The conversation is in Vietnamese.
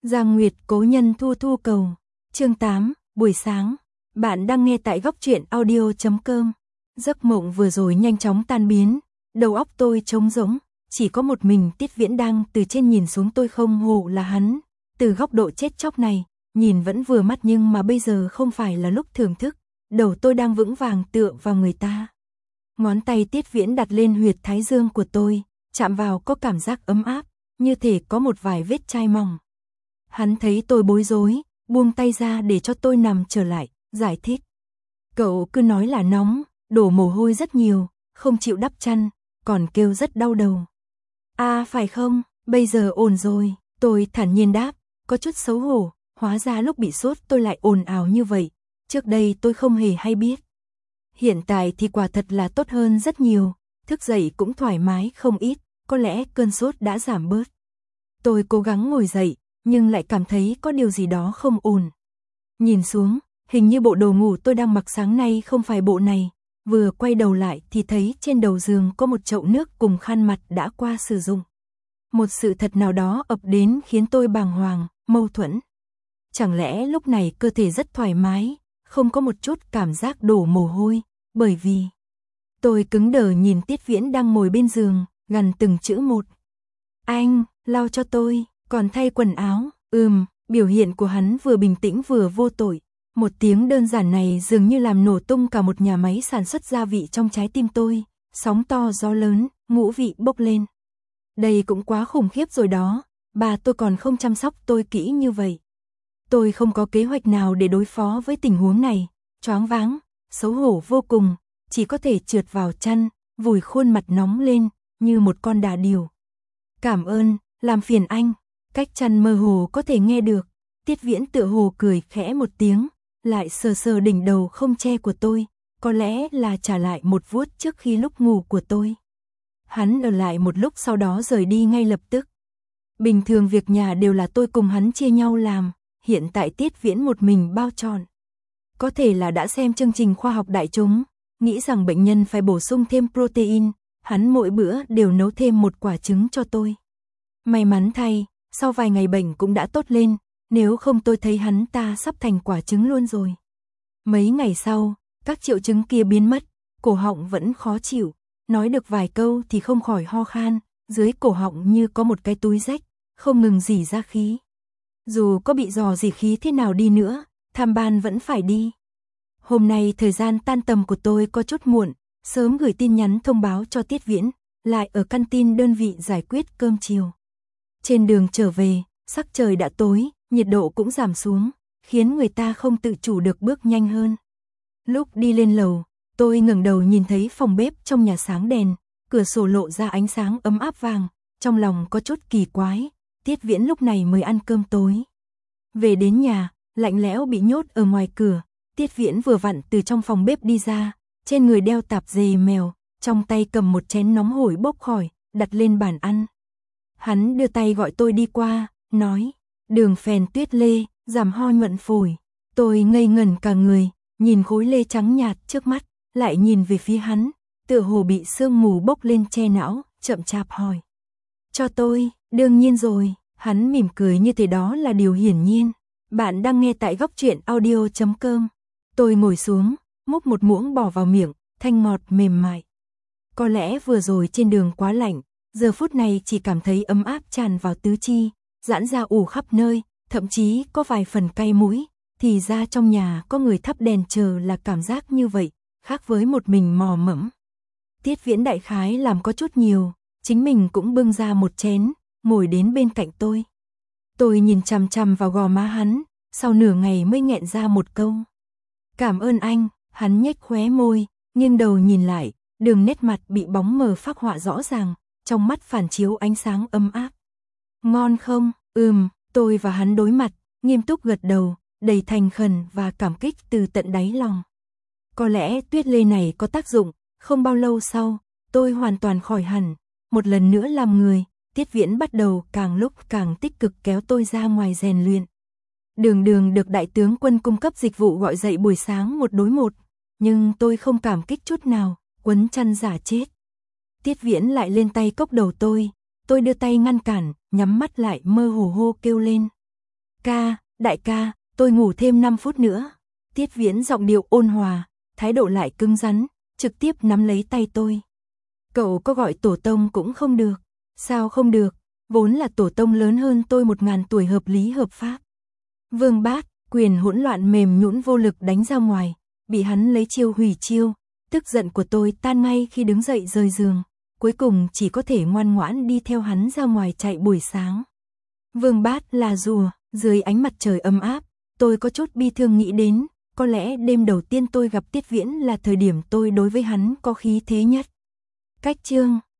Giang Nguyệt cố nhân thu thu cầu. Chương 8, buổi sáng. Bạn đang nghe tại góc truyện audio.com. Giấc mộng vừa rồi nhanh chóng tan biến, đầu óc tôi trống rỗng, chỉ có một mình Tiết Viễn đang từ trên nhìn xuống tôi, không hổ là hắn. Từ góc độ chết chóc này, nhìn vẫn vừa mắt, nhưng mà bây giờ không phải là lúc thưởng thức. Đầu tôi đang vững vàng tựa vào người ta. Ngón tay Tiết Viễn đặt lên huyệt thái dương của tôi, chạm vào có cảm giác ấm áp, như thể có một vài vết chai mỏng. Hắn thấy tôi bối rối, buông tay ra để cho tôi nằm trở lại, giải thích. Cậu cứ nói là nóng, đổ mồ hôi rất nhiều, không chịu đắp chăn, còn kêu rất đau đầu. À phải không, bây giờ ổn rồi, tôi thản nhiên đáp, có chút xấu hổ, hóa ra lúc bị sốt tôi lại ồn ào như vậy, trước đây tôi không hề hay biết. Hiện tại thì quả thật là tốt hơn rất nhiều, thức dậy cũng thoải mái không ít, có lẽ cơn sốt đã giảm bớt. Tôi cố gắng ngồi dậy, nhưng lại cảm thấy có điều gì đó không ổn. Nhìn xuống, hình như bộ đồ ngủ tôi đang mặc sáng nay không phải bộ này, vừa quay đầu lại thì thấy trên đầu giường có một chậu nước cùng khăn mặt đã qua sử dụng. Một sự thật nào đó ập đến khiến tôi bàng hoàng, mâu thuẫn. Chẳng lẽ lúc này cơ thể rất thoải mái, không có một chút cảm giác đổ mồ hôi, bởi vì... Tôi cứng đờ nhìn Tiết Viễn đang ngồi bên giường, gằn từng chữ một. Anh, lau cho tôi, còn thay quần áo. Biểu hiện của hắn vừa bình tĩnh vừa vô tội. Một tiếng đơn giản này dường như làm nổ tung cả một nhà máy sản xuất gia vị trong trái tim tôi. Sóng to gió lớn, ngũ vị bốc lên. Đây cũng quá khủng khiếp rồi đó, bà tôi còn không chăm sóc tôi kỹ như vậy. Tôi không có kế hoạch nào để đối phó với tình huống này, choáng váng, xấu hổ vô cùng, chỉ có thể trượt vào chăn, vùi khuôn mặt nóng lên, như một con đà điểu. Cảm ơn, làm phiền anh. Cách chăn mơ hồ có thể nghe được, Tiết Viễn tựa hồ cười khẽ một tiếng, lại sờ sờ đỉnh đầu không che của tôi, có lẽ là trả lại một vuốt trước khi lúc ngủ của tôi. Hắn ở lại một lúc sau đó rời đi ngay lập tức. Bình thường việc nhà đều là tôi cùng hắn chia nhau làm, hiện tại Tiết Viễn một mình bao trọn. Có thể là đã xem chương trình khoa học đại chúng, nghĩ rằng bệnh nhân phải bổ sung thêm protein, hắn mỗi bữa đều nấu thêm một quả trứng cho tôi. May mắn thay, sau vài ngày bệnh cũng đã tốt lên, nếu không tôi thấy hắn ta sắp thành quả trứng luôn rồi. Mấy ngày sau, các triệu chứng kia biến mất, cổ họng vẫn khó chịu, nói được vài câu thì không khỏi ho khan, dưới cổ họng như có một cái túi rách, không ngừng rỉ ra khí. Dù có bị rò rỉ khí thế nào đi nữa, tham ban vẫn phải đi. Hôm nay thời gian tan tầm của tôi có chút muộn, sớm gửi tin nhắn thông báo cho Tiết Viễn, lại ở căn tin đơn vị giải quyết cơm chiều. Trên đường trở về, sắc trời đã tối, nhiệt độ cũng giảm xuống, khiến người ta không tự chủ được bước nhanh hơn. Lúc đi lên lầu, tôi ngẩng đầu nhìn thấy phòng bếp trong nhà sáng đèn, cửa sổ lộ ra ánh sáng ấm áp vàng, trong lòng có chút kỳ quái, Tiết Viễn lúc này mới ăn cơm tối. Về đến nhà, lạnh lẽo bị nhốt ở ngoài cửa, Tiết Viễn vừa vặn từ trong phòng bếp đi ra, trên người đeo tạp dề mèo, trong tay cầm một chén nóng hổi bốc khói, đặt lên bàn ăn. Hắn đưa tay gọi tôi đi qua, nói, đường phèn tuyết lê, giảm ho nhuận phổi. Tôi ngây ngẩn cả người, nhìn khối lê trắng nhạt trước mắt, lại nhìn về phía hắn, tựa hồ bị sương mù bốc lên che não, chậm chạp hỏi. Cho tôi, đương nhiên rồi, hắn mỉm cười như thế, đó là điều hiển nhiên. Bạn đang nghe tại góc truyện audio.com. Tôi ngồi xuống, múc một muỗng bỏ vào miệng, thanh ngọt mềm mại. Có lẽ vừa rồi trên đường quá lạnh, giờ phút này chỉ cảm thấy ấm áp tràn vào tứ chi, giãn ra ù khắp nơi, thậm chí có vài phần cay mũi, thì ra trong nhà có người thắp đèn chờ là cảm giác như vậy, khác với một mình mò mẫm. Tiết Viễn đại khái làm có chút nhiều, chính mình cũng bưng ra một chén, ngồi đến bên cạnh tôi. Tôi nhìn chằm chằm vào gò má hắn, sau nửa ngày mới nghẹn ra một câu. Cảm ơn anh, hắn nhếch khóe môi, nghiêng đầu nhìn lại, đường nét mặt bị bóng mờ phác họa rõ ràng, trong mắt phản chiếu ánh sáng ấm áp. Ngon không? Tôi và hắn đối mặt, nghiêm túc gật đầu, đầy thành khẩn và cảm kích từ tận đáy lòng. Có lẽ tuyết lê này có tác dụng, không bao lâu sau, tôi hoàn toàn khỏi hẳn, một lần nữa làm người, Tiết Viễn bắt đầu càng lúc càng tích cực kéo tôi ra ngoài rèn luyện. Đường đường được đại tướng quân cung cấp dịch vụ gọi dậy buổi sáng 1 đối 1, nhưng tôi không cảm kích chút nào, quấn chăn giả chết. Tiết Viễn lại lên tay cốc đầu tôi đưa tay ngăn cản, nhắm mắt lại mơ hồ hô kêu lên. đại ca, tôi ngủ thêm 5 phút nữa. Tiết Viễn giọng điệu ôn hòa, thái độ lại cứng rắn, trực tiếp nắm lấy tay tôi. Cậu có gọi tổ tông cũng không được. Sao không được? Vốn là tổ tông lớn hơn tôi 1000 tuổi hợp lý hợp pháp. Vương Bát, quyền hỗn loạn mềm nhũn vô lực đánh ra ngoài, bị hắn lấy chiêu hủy chiêu. Tức giận của tôi tan ngay khi đứng dậy rời giường, cuối cùng chỉ có thể ngoan ngoãn đi theo hắn ra ngoài chạy buổi sáng. Vương Bát là rùa, dưới ánh mặt trời ấm áp, tôi có chút bi thương nghĩ đến, có lẽ đêm đầu tiên tôi gặp Tiết Viễn là thời điểm tôi đối với hắn có khí thế nhất. Cách chương